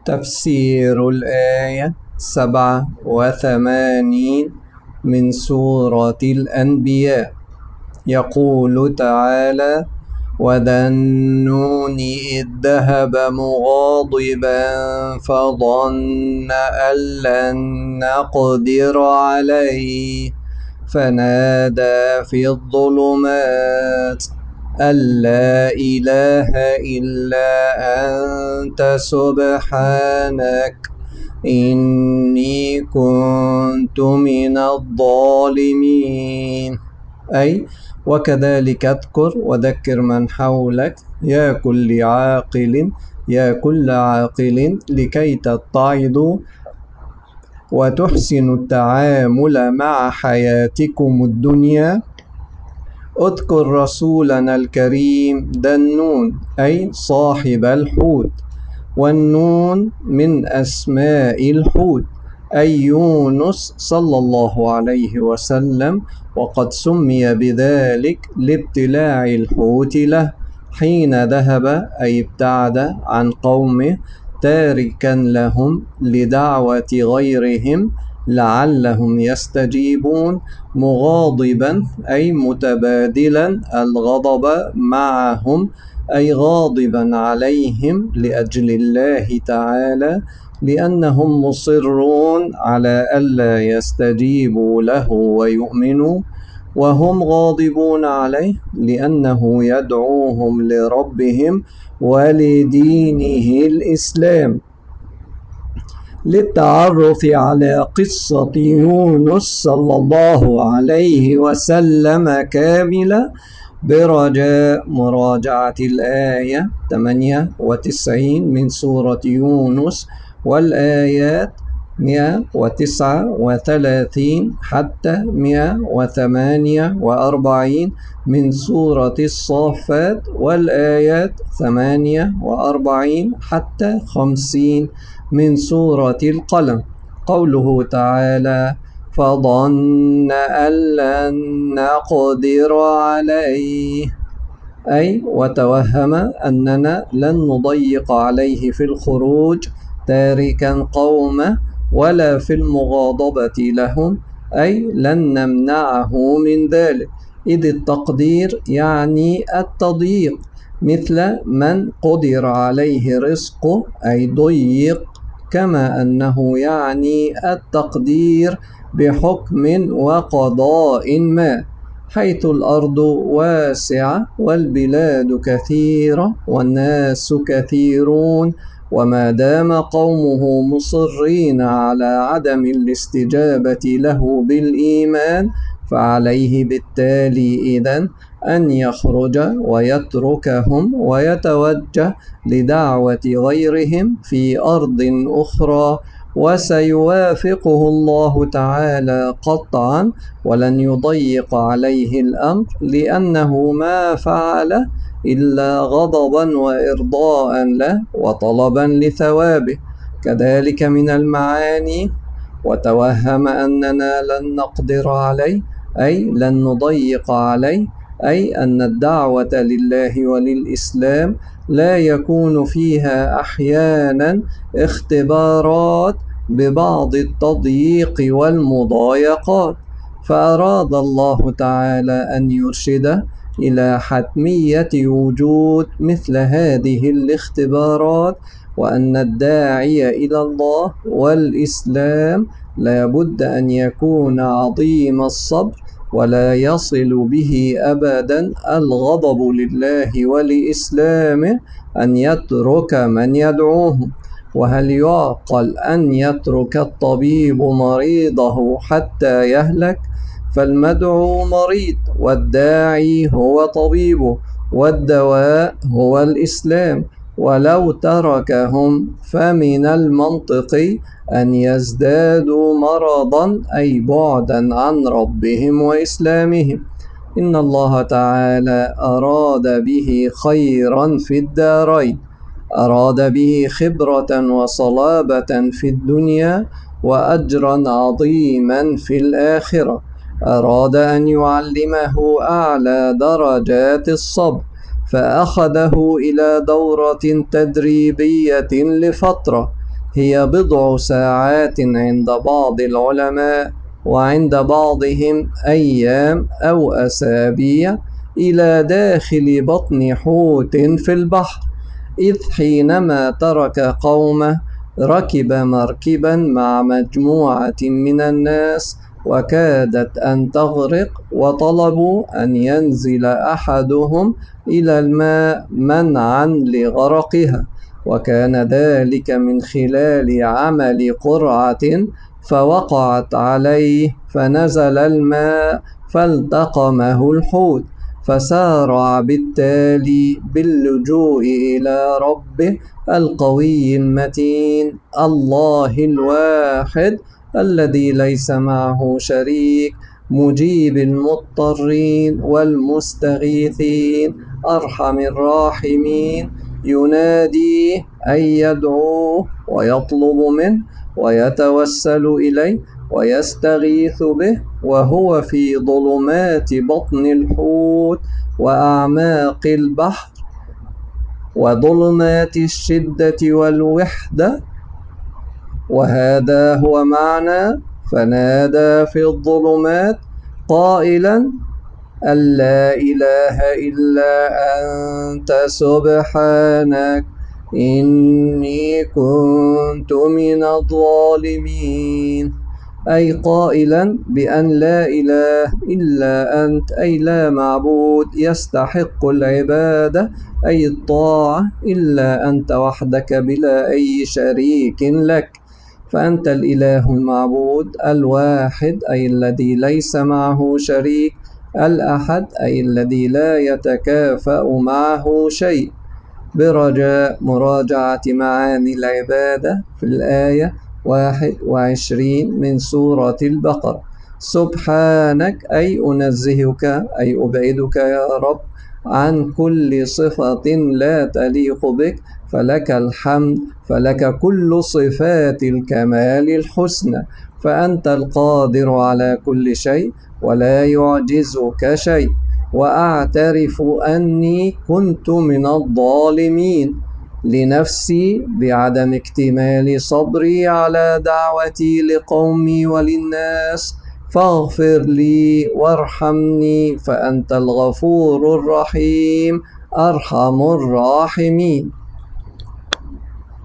تفسير الآية 87 من سورة الأنبياء. يقول تعالى: وذا النون إذ ذهب مغاضبا فظن أن لن نقدر عليه فنادى في الظلمات أن لا إله إلا أنت سبحانك إني كنت من الظالمين. أي وكذلك اذكر وذكر من حولك يا كل عاقل لكي تتعظوا وتحسنوا التعامل مع حياتكم الدنيا. اذكر رسولنا الكريم ذا النون أي صاحب الحوت، والنون من أسماء الحوت أي يونس صلى الله عليه وسلم، وقد سمي بذلك لابتلاع الحوت له حين ذهب أي ابتعد عن قومه تاركا لهم لدعوة غيرهم لعلهم يستجيبون، مغاضبا أي متبادلا الغضب معهم أي غاضبا عليهم لأجل الله تعالى لأنهم مصرون على ألا يستجيبوا له ويؤمنوا، وهم غاضبون عليه لأنه يدعوهم لربهم ولدينه الإسلام. للتعرف على قصة يونس صلى الله عليه وسلم كاملة برجاء مراجعة الآية 98 من سورة يونس والآيات 139 حتى 148 من سورة الصافات، والآيات 48 حتى 50 من سورة القلم. قوله تعالى: فظن أن لن نقدر عليه، أي وتوهم أننا لن نضيق عليه في الخروج تاركا قومه ولا في المغاضبة لهم، أي لن نمنعه من ذلك، إذ التقدير يعني التضييق، مثل من قدر عليه رزقه أي ضيق، كما أنه يعني التقدير بحكم وقضاء ما، حيث الأرض واسعة والبلاد كثيرة والناس كثيرون، وما دام قومه مصرين على عدم الاستجابة له بالإيمان فعليه بالتالي إذن أن يخرج ويتركهم ويتوجه لدعوة غيرهم في أرض أخرى، وسيوافقه الله تعالى قطعا ولن يضيق عليه الأمر، لأنه ما فعل إلا غضبا وإرضاء له وطلبا لثوابه. كذلك من المعاني: وتوهم أننا لن نقدر عليه أي لن نضيق عليه، أي أن الدعوة لله وللإسلام لا يكون فيها أحيانا اختبارات ببعض التضييق والمضايقات، فأراد الله تعالى أن يرشد إلى حتمية وجود مثل هذه الاختبارات، وأن الداعي إلى الله والإسلام لا بد أن يكون عظيم الصبر، ولا يصل به أبدا الغضب لله ولإسلامه أن يترك من يدعوهم. وهل يعقل أن يترك الطبيب مريضه حتى يهلك؟ فالمدعو مريض والداعي هو طبيبه، والدواء هو الإسلام، ولو تركهم فمن المنطقي أن يزدادوا مرضا أي بعدا عن ربهم وإسلامهم. إن الله تعالى أراد به خيرا في الدارين، أراد به خبرة وصلابة في الدنيا وأجرا عظيما في الآخرة، أراد أن يعلمه أعلى درجات الصبر، فأخذه إلى دورة تدريبية لفترة هي بضع ساعات عند بعض العلماء، وعند بعضهم أيام أو أسابيع، إلى داخل بطن حوت في البحر، إذ حينما ترك قومه ركب مركبا مع مجموعة من الناس وكادت أن تغرق، وطلبوا أن ينزل أحدهم إلى الماء منعا لغرقها، وكان ذلك من خلال عمل قرعة فوقعت عليه، فنزل الماء فالتقمه الحوت، فسارع بالتالي باللجوء إلى ربه القوي المتين الله الواحد الذي ليس معه شريك، مجيب المضطرين والمستغيثين، أرحم الراحمين، يناديه أي يدعوه ويطلب منه ويتوسل إليه ويستغيث به، وهو في ظلمات بطن الحوت وأعماق البحر وظلمات الشدة والوحدة. وهذا هو معنى فنادى في الظلمات قائلا أن لا إله إلا أنت سبحانك إني كنت من الظالمين، أي قائلا بأن لا إله إلا أنت، أي لا معبود يستحق العبادة أي الطاعة إلا أنت وحدك بلا أي شريك لك، فأنت الإله المعبود الواحد أي الذي ليس معه شريك، الأحد أي الذي لا يتكافأ معه شيء. برجاء مراجعة معاني العبادة في الآية 21 من سورة البقرة. سبحانك أي أنزهك أي أبعدك يا رب عن كل صفة لا تليق بك، فلك الحمد، فلك كل صفات الكمال الحسنى، فأنت القادر على كل شيء ولا يعجزك شيء. وأعترف أني كنت من الظالمين لنفسي بعدم اكتمال صبري على دعوتي لقومي وللناس، فاغفر لي وارحمني، فأنت الغفور الرحيم أرحم الراحمين.